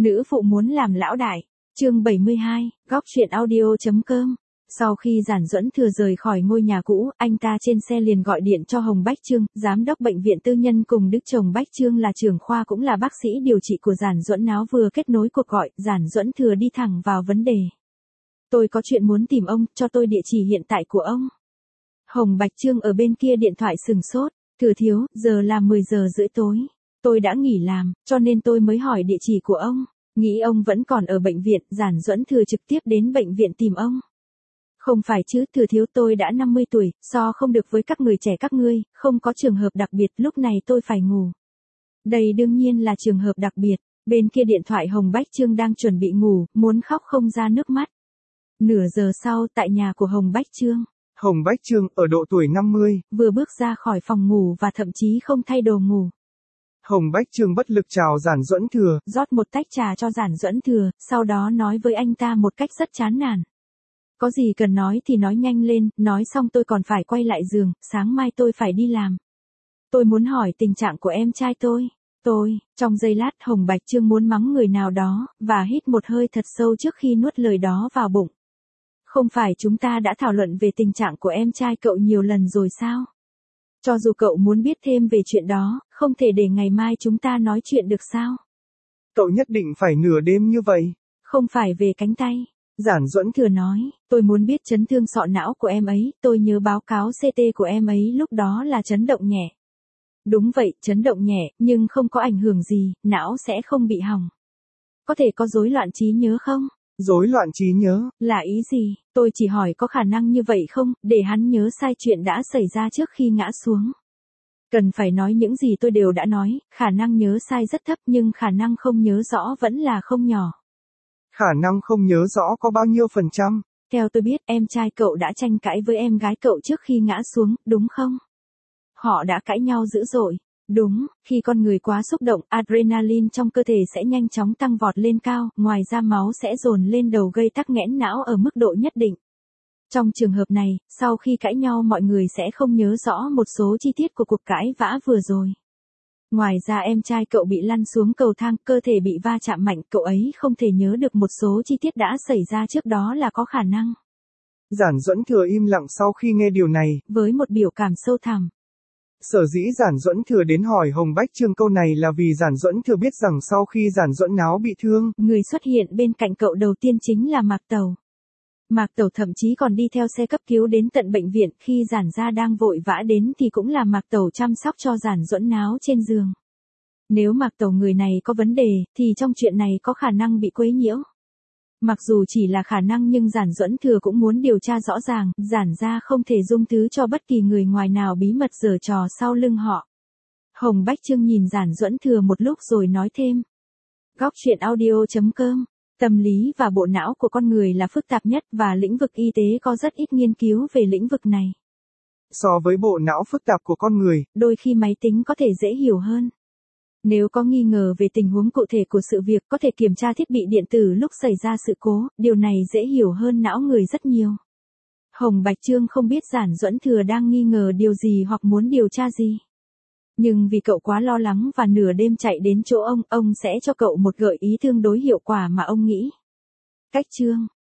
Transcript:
Nữ phụ muốn làm lão đại. Chương 72, góc truyện audio.com. Sau khi Giản Duẫn Thừa rời khỏi ngôi nhà cũ, anh ta trên xe liền gọi điện cho Hồng Bách Trương, giám đốc bệnh viện tư nhân cùng đức chồng Bách Trương là trưởng khoa cũng là bác sĩ điều trị của Giản Duẫn Náo vừa kết nối cuộc gọi, Giản Duẫn Thừa đi thẳng vào vấn đề. Tôi có chuyện muốn tìm ông, cho tôi địa chỉ hiện tại của ông. Hồng Bách Trương ở bên kia điện thoại sừng sốt, Thừa thiếu, giờ là 10 giờ rưỡi tối. Tôi đã nghỉ làm, cho nên tôi mới hỏi địa chỉ của ông. Nghĩ ông vẫn còn ở bệnh viện, Giản Duẫn Thừa trực tiếp đến bệnh viện tìm ông. Không phải chứ, Thừa thiếu, tôi đã 50 tuổi, so không được với các người trẻ các ngươi, không có trường hợp đặc biệt, lúc này tôi phải ngủ. Đây đương nhiên là trường hợp đặc biệt. Bên kia điện thoại Hồng Bách Trương đang chuẩn bị ngủ, muốn khóc không ra nước mắt. Nửa giờ sau, tại nhà của Hồng Bách Trương. Hồng Bách Trương ở độ tuổi 50, vừa bước ra khỏi phòng ngủ và thậm chí không thay đồ ngủ. Hồng Bách Trương bất lực chào Giản Duẫn Thừa, rót một tách trà cho Giản Duẫn Thừa, sau đó nói với anh ta một cách rất chán nản. Có gì cần nói thì nói nhanh lên, nói xong tôi còn phải quay lại giường, sáng mai tôi phải đi làm. Tôi muốn hỏi tình trạng của em trai tôi. Trong giây lát Hồng Bách Trương muốn mắng người nào đó, và hít một hơi thật sâu trước khi nuốt lời đó vào bụng. Không phải chúng ta đã thảo luận về tình trạng của em trai cậu nhiều lần rồi sao? Cho dù cậu muốn biết thêm về chuyện đó, không thể để ngày mai chúng ta nói chuyện được sao? Cậu nhất định phải nửa đêm như vậy. Không phải về cánh tay. Giản Duẫn Thừa nói, tôi muốn biết chấn thương sọ não của em ấy, tôi nhớ báo cáo CT của em ấy lúc đó là chấn động nhẹ. Đúng vậy, chấn động nhẹ, nhưng không có ảnh hưởng gì, não sẽ không bị hỏng. Có thể có rối loạn trí nhớ không? Rối loạn trí nhớ? Là ý gì? Tôi chỉ hỏi có khả năng như vậy không, để hắn nhớ sai chuyện đã xảy ra trước khi ngã xuống. Cần phải nói những gì tôi đều đã nói, khả năng nhớ sai rất thấp nhưng khả năng không nhớ rõ vẫn là không nhỏ. Khả năng không nhớ rõ có bao nhiêu %? Theo tôi biết, em trai cậu đã tranh cãi với em gái cậu trước khi ngã xuống, đúng không? Họ đã cãi nhau dữ dội. Đúng, khi con người quá xúc động, adrenaline trong cơ thể sẽ nhanh chóng tăng vọt lên cao, ngoài ra máu sẽ dồn lên đầu gây tắc nghẽn não ở mức độ nhất định. Trong trường hợp này, sau khi cãi nhau mọi người sẽ không nhớ rõ một số chi tiết của cuộc cãi vã vừa rồi. Ngoài ra em trai cậu bị lăn xuống cầu thang, cơ thể bị va chạm mạnh, cậu ấy không thể nhớ được một số chi tiết đã xảy ra trước đó là có khả năng. Giản Duẫn Thừa im lặng sau khi nghe điều này, với một biểu cảm sâu thẳm. Sở dĩ Giản Duẫn Thừa đến hỏi Hồng Bách Trương câu này là vì Giản Duẫn Thừa biết rằng sau khi Giản Duẫn Náo bị thương, người xuất hiện bên cạnh cậu đầu tiên chính là Mạc Tẩu. Mạc Tẩu thậm chí còn đi theo xe cấp cứu đến tận bệnh viện, khi Giản gia đang vội vã đến thì cũng là Mạc Tẩu chăm sóc cho Giản Duẫn Náo trên giường. Nếu Mạc Tẩu người này có vấn đề, thì trong chuyện này có khả năng bị quấy nhiễu. Mặc dù chỉ là khả năng nhưng Giản Duẫn Thừa cũng muốn điều tra rõ ràng, Giản gia không thể dung thứ cho bất kỳ người ngoài nào bí mật giở trò sau lưng họ. Hồng Bách Trương nhìn Giản Duẫn Thừa một lúc rồi nói thêm. Góc truyện audio.com. Tâm lý và bộ não của con người là phức tạp nhất và lĩnh vực y tế có rất ít nghiên cứu về lĩnh vực này. So với bộ não phức tạp của con người, đôi khi máy tính có thể dễ hiểu hơn. Nếu có nghi ngờ về tình huống cụ thể của sự việc có thể kiểm tra thiết bị điện tử lúc xảy ra sự cố, điều này dễ hiểu hơn não người rất nhiều. Hồng Bách Trương không biết Giản Duẫn Thừa đang nghi ngờ điều gì hoặc muốn điều tra gì. Nhưng vì cậu quá lo lắng và nửa đêm chạy đến chỗ ông sẽ cho cậu một gợi ý tương đối hiệu quả mà ông nghĩ. Cách Trương,